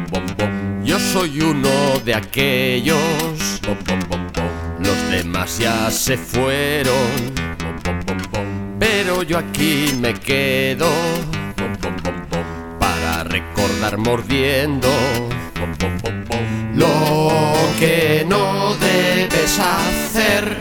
Yo soy uno de aquellos, los demás ya se fueron, pero yo aquí me quedo para recordar mordiendo lo que no debes hacer.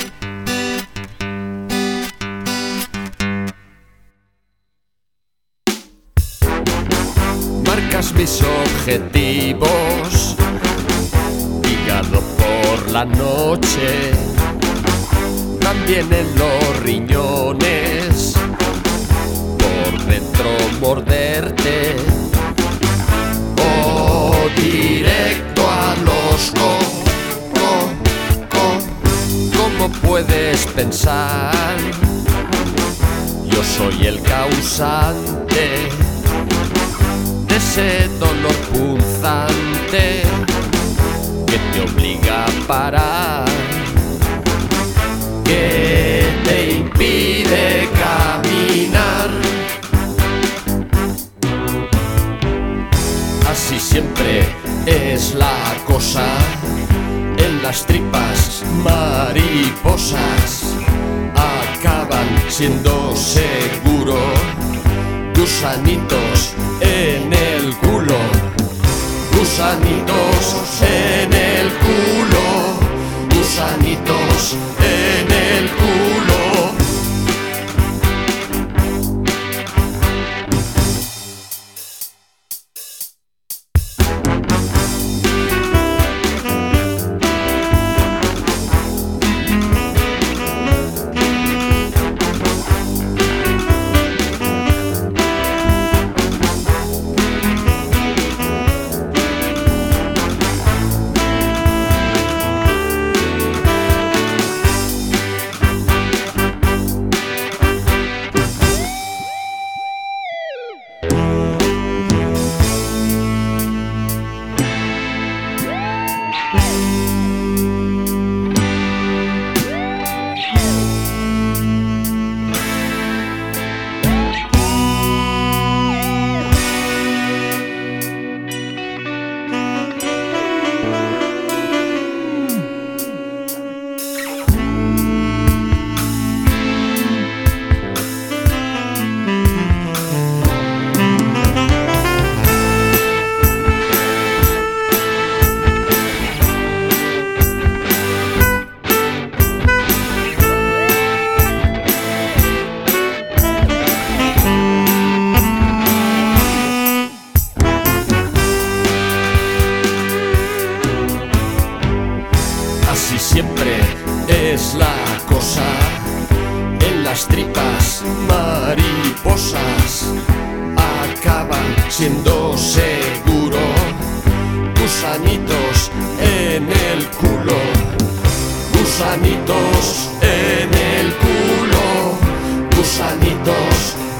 Marcas mis objetivos, hígado por la noche, también en los riñones, por dentro morderte, o directo a los ¿Cómo puedes pensar? Yo soy el causante de ese dolor punzante que te obliga a parar, que te impide caminar. Así siempre es la cosa, en las tripas mariposas acaban siendo seguro gusanitos en el culo, gusanitos en el culo, gusanitos en el culo. Así siempre es la cosa, en las tripas mariposas acaban siendo seguro gusanitos en el culo, gusanitos en el culo, gusanitos